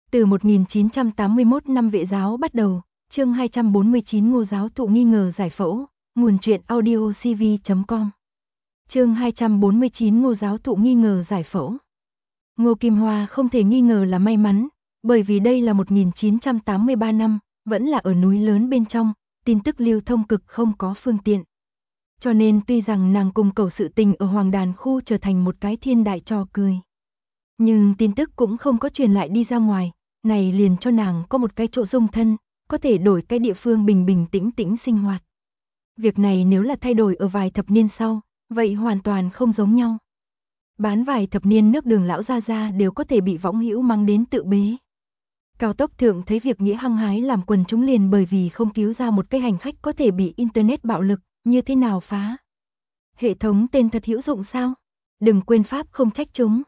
Từ 1981 năm Vệ giáo bắt đầu, chương 249 Ngô giáo thụ nghi ngờ giải phẫu, nguồn truyện audio cv.com. Chương 249 Ngô giáo thụ nghi ngờ giải phẫu. Ngô Kim Hoa không thể nghi ngờ là may mắn, bởi vì đây là 1983 năm, vẫn là ở núi lớn bên trong, tin tức lưu thông cực không có phương tiện. Cho nên tuy rằng nàng cùng cầu sự tình ở Hoàng Đàn khu trở thành một cái thiên đại trò cười, nhưng tin tức cũng không có truyền lại đi ra ngoài, này liền cho nàng có một cái chỗ dung thân, có thể đổi cái địa phương bình bình tĩnh tĩnh sinh hoạt. Việc này nếu là thay đổi ở vài thập niên sau, vậy hoàn toàn không giống nhau. Bán vài thập niên nước Đường lão gia đều có thể bị võng hữu mang đến tự bế. Cao tốc thượng thấy việc nghĩa hăng hái làm quần chúng liền bởi vì không cứu ra một cái hành khách có thể bị internet bạo lực, như thế nào phá. Hệ thống tên thật hữu dụng sao? Đừng quên pháp không trách chúng.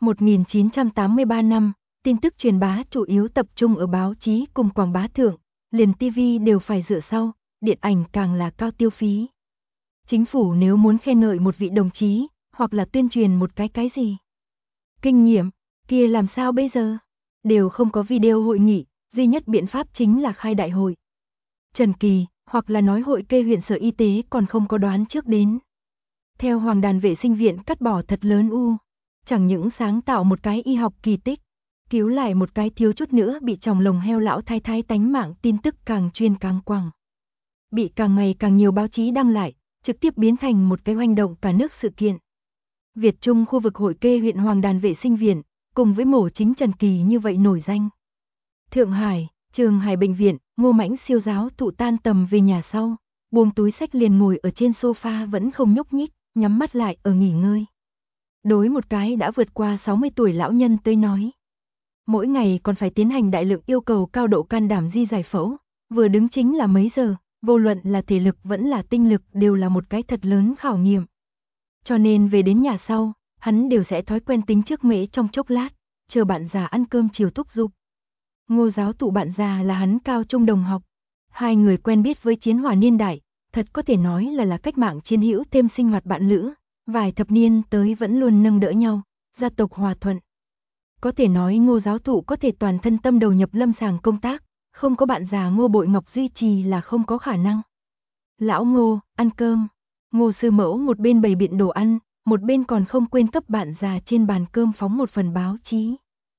1983 năm, tin tức truyền bá chủ yếu tập trung ở báo chí cùng quảng bá thượng, liền TV đều phải dựa sau, điện ảnh càng là cao tiêu phí. Chính phủ nếu muốn khen ngợi một vị đồng chí, hoặc là tuyên truyền một cái gì kinh nghiệm, kia làm sao bây giờ? Đều không có video hội nghị, duy nhất biện pháp chính là khai đại hội. Trần Kỳ, hoặc là nói hội kê huyện sở y tế còn không có đoán trước đến. Theo Hoàng Đàn vệ sinh viện cắt bỏ thật lớn chẳng những sáng tạo một cái y học kỳ tích, cứu lại một cái thiếu chút nữa bị tròng lồng heo lão thái thái tánh mạng tin tức càng chuyên càng quảng. Bị càng ngày càng nhiều báo chí đăng lại, trực tiếp biến thành một cái hoành động cả nước sự kiện. Việt Trung khu vực hội kê huyện Hoàng Đàn vệ sinh viện, cùng với mổ chính Trần Kỳ như vậy nổi danh. Thượng Hải, Trường Hải bệnh viện, Ngô Mãnh siêu giáo thụ tan tầm về nhà sau, buông túi sách liền ngồi ở trên sofa vẫn không nhúc nhích, nhắm mắt lại ở nghỉ ngơi. Đối một cái đã vượt qua 60 tuổi lão nhân tới nói, mỗi ngày còn phải tiến hành đại lượng yêu cầu cao độ can đảm di giải phẫu, vừa đứng chính là mấy giờ, vô luận là thể lực vẫn là tinh lực đều là một cái thật lớn khảo nghiệm. Cho nên về đến nhà sau, hắn đều sẽ thói quen tính trước mễ trong chốc lát, chờ bạn già ăn cơm chiều thúc giục. Ngô giáo thụ bạn già là hắn cao trung đồng học, hai người quen biết với chiến hỏa niên đại, thật có thể nói là cách mạng chiến hữu thêm sinh hoạt bạn lữ, vài thập niên tới vẫn luôn nâng đỡ nhau, gia tộc hòa thuận. Có thể nói Ngô giáo thụ có thể toàn thân tâm đầu nhập lâm sàng công tác, không có bạn già Ngô Bội Ngọc duy trì là không có khả năng. Lão Ngô, ăn cơm. Ngô sư mẫu một bên bày biện đồ ăn, một bên còn không quên cấp bạn già trên bàn cơm phóng một phần báo chí.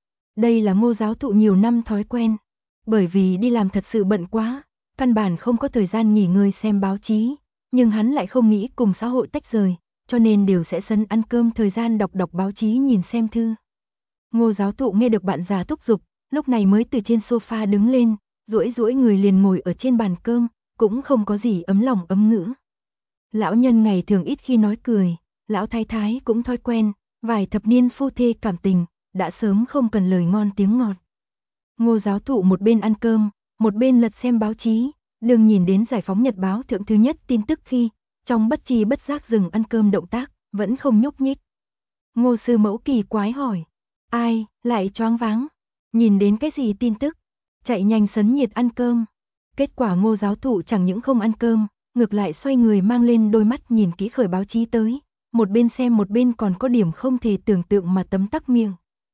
Đây là Ngô giáo thụ nhiều năm thói quen, bởi vì đi làm thật sự bận quá, căn bản không có thời gian nghỉ ngơi xem báo chí, nhưng hắn lại không nghĩ cùng xã hội tách rời, cho nên đều sẽ sân ăn cơm thời gian đọc báo chí nhìn xem thư. Ngô giáo thụ nghe được bạn già thúc giục, lúc này mới từ trên sofa đứng lên, duỗi người liền ngồi ở trên bàn cơm, cũng không có gì ấm lòng ấm ngữ. Lão nhân ngày thường ít khi nói cười, lão thái thái cũng thói quen, vài thập niên phu thê cảm tình, đã sớm không cần lời ngon tiếng ngọt. Ngô giáo thụ một bên ăn cơm, một bên lật xem báo chí, đừng nhìn đến Giải phóng Nhật báo thượng thứ nhất tin tức khi, trong bất tri bất giác dừng ăn cơm động tác, vẫn không nhúc nhích. Ngô sư mẫu kỳ quái hỏi, ai, lại choáng váng, nhìn đến cái gì tin tức, chạy nhanh sấn nhiệt ăn cơm. Kết quả Ngô giáo thụ chẳng những không ăn cơm, ngược lại xoay người mang lên đôi mắt nhìn kỹ khởi báo chí tới, một bên xem một bên còn có điểm không thể tưởng tượng mà tấm tắc miệng.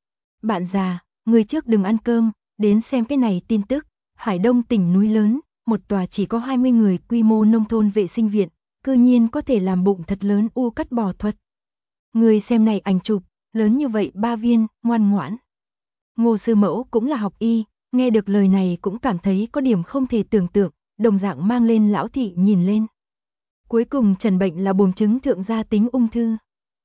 Bạn già, người trước đừng ăn cơm, đến xem cái này tin tức, Hải Đông tỉnh núi lớn, một tòa chỉ có 20 người quy mô nông thôn vệ sinh viện, cư nhiên có thể làm bụng thật lớn cắt bỏ thuật. Người xem này ảnh chụp, lớn như vậy 3 viên, ngoan ngoãn. Ngô sư mẫu cũng là học y, nghe được lời này cũng cảm thấy có điểm không thể tưởng tượng, đồng dạng mang lên lão thị nhìn lên. Cuối cùng trần bệnh là buồng trứng thượng gia tính ung thư.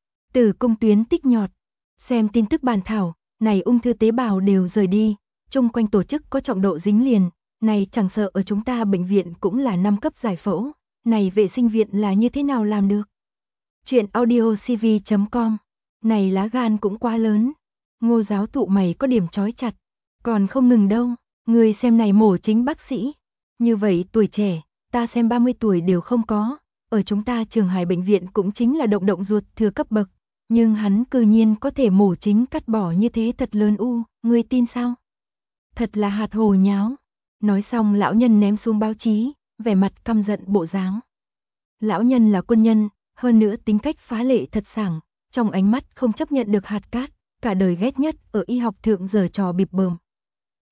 Tử cung tuyến tích nhọt, xem tin tức bàn thảo, này ung thư tế bào đều rời đi, chung quanh tổ chức có trọng độ dính liền, này chẳng sợ ở chúng ta bệnh viện cũng là 5 cấp giải phẫu, này vệ sinh viện là như thế nào làm được. Chuyện audio cv.com, này lá gan cũng quá lớn, Ngô giáo thụ mày có điểm chói chặt, còn không ngừng đâu, người xem này mổ chính bác sĩ, như vậy tuổi trẻ, ta xem 30 tuổi đều không có, ở chúng ta Trường Hải bệnh viện cũng chính là động ruột thừa cấp bậc, nhưng hắn cư nhiên có thể mổ chính cắt bỏ như thế thật lớn ngươi tin sao? Thật là hạt hồ nháo. Nói xong lão nhân ném xuống báo chí, vẻ mặt căm giận bộ dáng. Lão nhân là quân nhân, hơn nữa tính cách phá lệ thật sảng, trong ánh mắt không chấp nhận được hạt cát, cả đời ghét nhất ở y học thượng giở trò bịp bợm.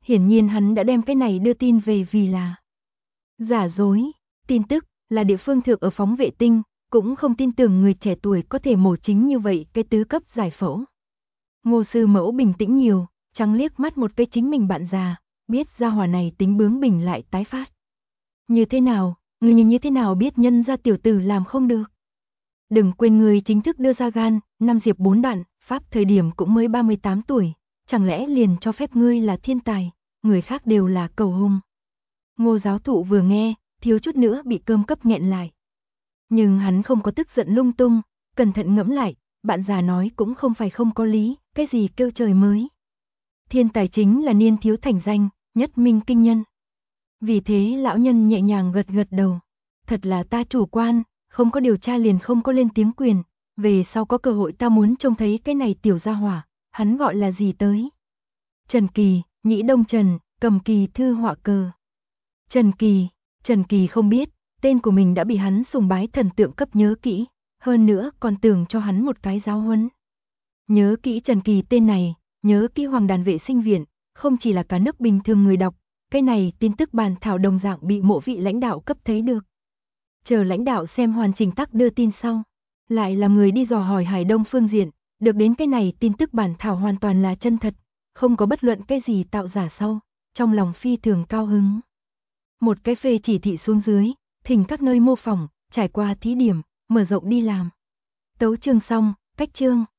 Hiển nhiên hắn đã đem cái này đưa tin về vì là giả dối. Tin tức là địa phương thượng ở phóng vệ tinh, cũng không tin tưởng người trẻ tuổi có thể mổ chính như vậy cái tứ cấp giải phẫu. Ngô sư mẫu bình tĩnh nhiều, trắng liếc mắt một cái chính mình bạn già, biết gia hỏa này tính bướng bỉnh lại tái phát. Như thế nào, người như thế nào biết nhân gia tiểu tử làm không được. Đừng quên người chính thức đưa ra gan, 5 diệp 4 đạn, Pháp thời điểm cũng mới 38 tuổi, chẳng lẽ liền cho phép ngươi là thiên tài, người khác đều là cầu hùng. Ngô giáo thụ vừa nghe, thiếu chút nữa bị cơm cấp nghẹn lại. Nhưng hắn không có tức giận lung tung, cẩn thận ngẫm lại, bạn già nói cũng không phải không có lý, cái gì kêu trời mới. Thiên tài chính là niên thiếu thành danh, nhất minh kinh nhân. Vì thế lão nhân nhẹ nhàng gật gật đầu. Thật là ta chủ quan, không có điều tra liền không có lên tiếng quyền. Về sau có cơ hội ta muốn trông thấy cái này tiểu gia hỏa, hắn gọi là gì tới. Trần Kỳ, Nhĩ Đông Trần, cầm kỳ thư họa cờ. Trần Kỳ không biết, tên của mình đã bị hắn sùng bái thần tượng cấp nhớ kỹ, hơn nữa còn tưởng cho hắn một cái giáo huấn. Nhớ kỹ Trần Kỳ tên này, nhớ kỹ Hoàng Đàn Vệ Sinh Viện, không chỉ là cả nước bình thường người đọc, cái này tin tức bàn thảo đồng dạng bị mộ vị lãnh đạo cấp thấy được. Chờ lãnh đạo xem hoàn chỉnh tắc đưa tin sau, lại là người đi dò hỏi Hải Đông phương diện, được đến cái này tin tức bản thảo hoàn toàn là chân thật, không có bất luận cái gì tạo giả sau, trong lòng phi thường cao hứng. Một cái phê chỉ thị xuống dưới, thỉnh các nơi mô phỏng, trải qua thí điểm, mở rộng đi làm. Tấu chương xong, cách chương.